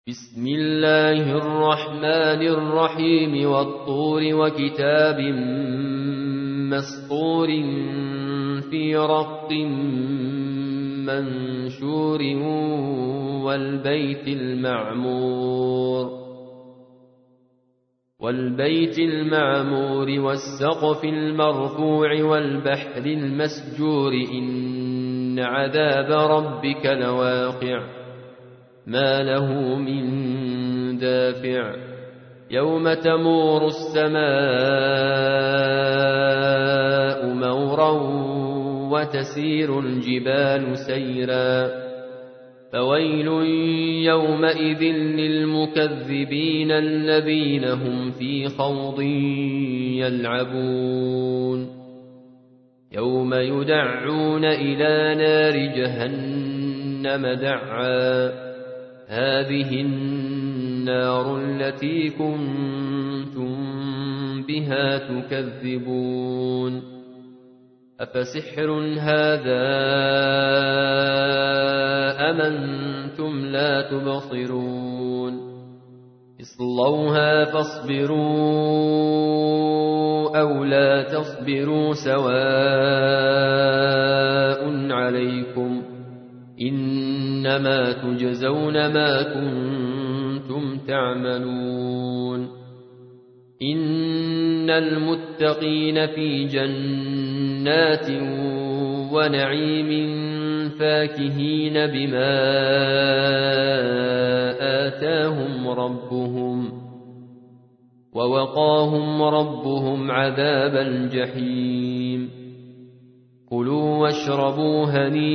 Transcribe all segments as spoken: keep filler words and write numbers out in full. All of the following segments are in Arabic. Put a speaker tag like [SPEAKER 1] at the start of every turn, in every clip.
[SPEAKER 1] بسم الله الرحمن الرحيم والطور وكتاب مسطور في رق منشور والبيت المعمور والبيت المعمور والسقف المرفوع والبحر المسجور إن عذاب ربك لواقع ما له من دافع يوم تمور السماء مورا وتسير الجبال سيرا فويل يومئذ للمكذبين الذين هم في خوض يلعبون يوم يدعون إلى نار جهنم دعا هذه النار التي كنتم بها تكذبون أفسحر هذا أم أنتم لا تبصرون اصلوها فاصبروا أو لا تصبروا سواء عليكم إنما تجزون ما كنتم تعملون إن المتقين في جنات ونعيم فاكهين بما آتاهم ربهم ووقاهم ربهم عذاب الجحيم كلوا واشربوا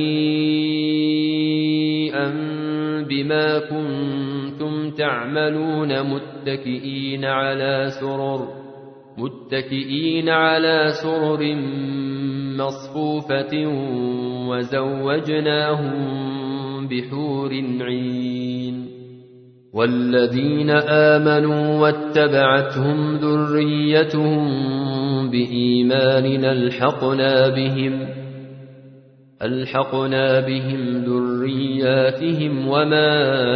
[SPEAKER 1] هنيئا بما كنتم تعملون متكئين على سرر متكئين على سرر مصفوفة وزوجناهم بحور عين والذين آمنوا واتبعتهم ذريتهم بإيمان ألحقنا بهم ألحقنا بهم ذرياتهم وما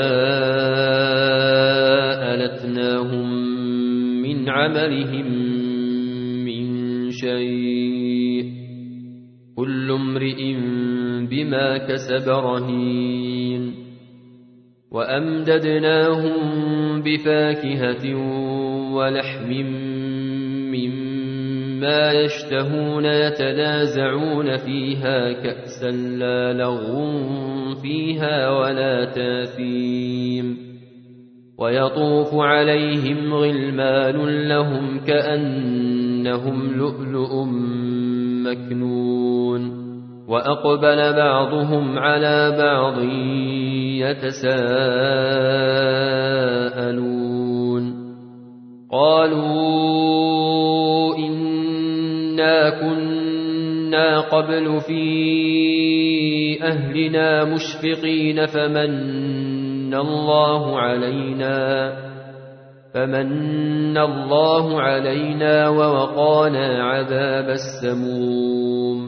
[SPEAKER 1] ألتناهم من عملهم من شيء كل امرئ بما كسب رهين وأمددناهم بفاكهة ولحم مما يشتهون يتنازعون فيها كأسا لا لغو فيها ولا تاثيم ويطوف عليهم غلمان لهم كأنهم لؤلؤ مكنون وأقبل بعضهم على بعض يتساءلون قالوا إنا كنا قبل في أهلنا مشفقين فمن الله علينا فمن الله علينا ووقانا عذاب السموم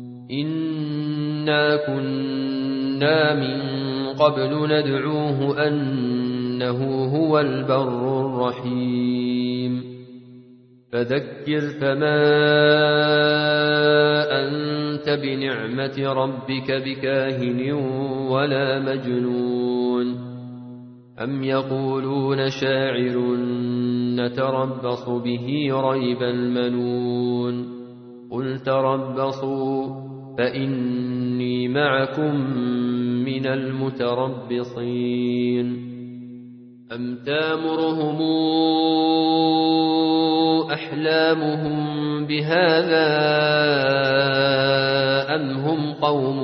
[SPEAKER 1] إنا كنا من قبل ندعوه أنه هو البر الرحيم فذكر فما أنت بنعمة ربك بكاهن ولا مجنون أم يقولون شاعر نتربص به ريب المنون قل تربصوا فإني معكم من المتربصين أم تامرهم أحلامهم بهذا أم هم قوم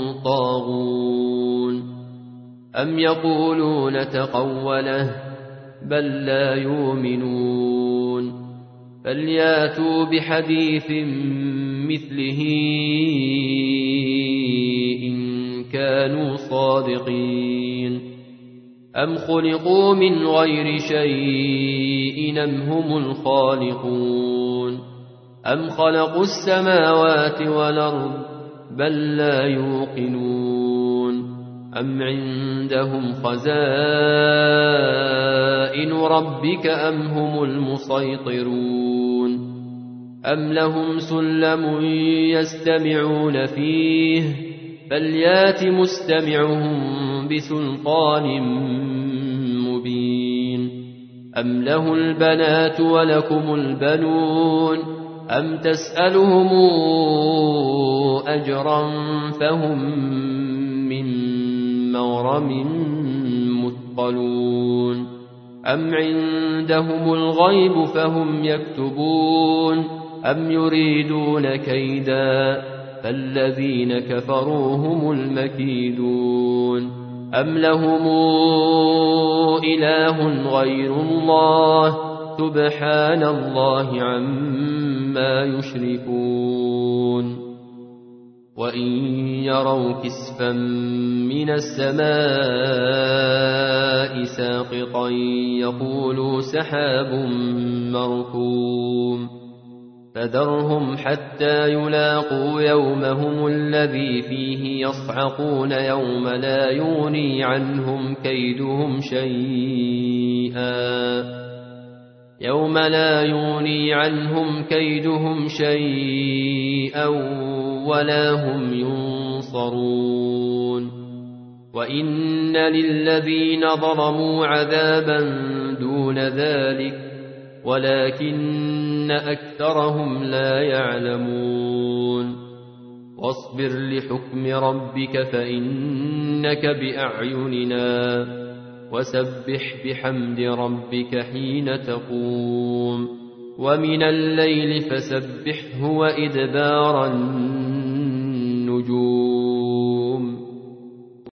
[SPEAKER 1] طاغون أم يقولون تقوله بل لا يؤمنون فلياتوا بحديث مثله إن كانوا صادقين أم خلقوا من غير شيء أم هم الخالقون أم خلقوا السماوات والأرض بل لا يوقنون أم عندهم خزائن خزائن ربك أم هم المسيطرون أم لهم سلم يستمعون فيه فليات مستمعهم بسلطان مبين أم له البنات ولكم البنون أم تسألهم أجرا فهم من مغرم مثقلون أم عندهم الغيب فهم يكتبون أم يريدون كيدا فالذين كفروا هم المكيدون أم لهم إله غير الله سبحان الله عما يشركون وإن يروا كسفا من السماء ساقطا يقولوا سحاب مركوم فذرهم حتى يلاقوا يومهم الذي فيه يصعقون يوم لا يغني عنهم كيدهم شيئا يوم لا يغني عنهم كيدهم شيئا ولا هم ينصرون وإن للذين ظلموا عذابا دون ذلك ولكن أكثرهم لا يعلمون واصبر لحكم ربك فإنك بأعيننا وسبح بحمد ربك حين تقوم ومن الليل فسبحه وإدبار النجوم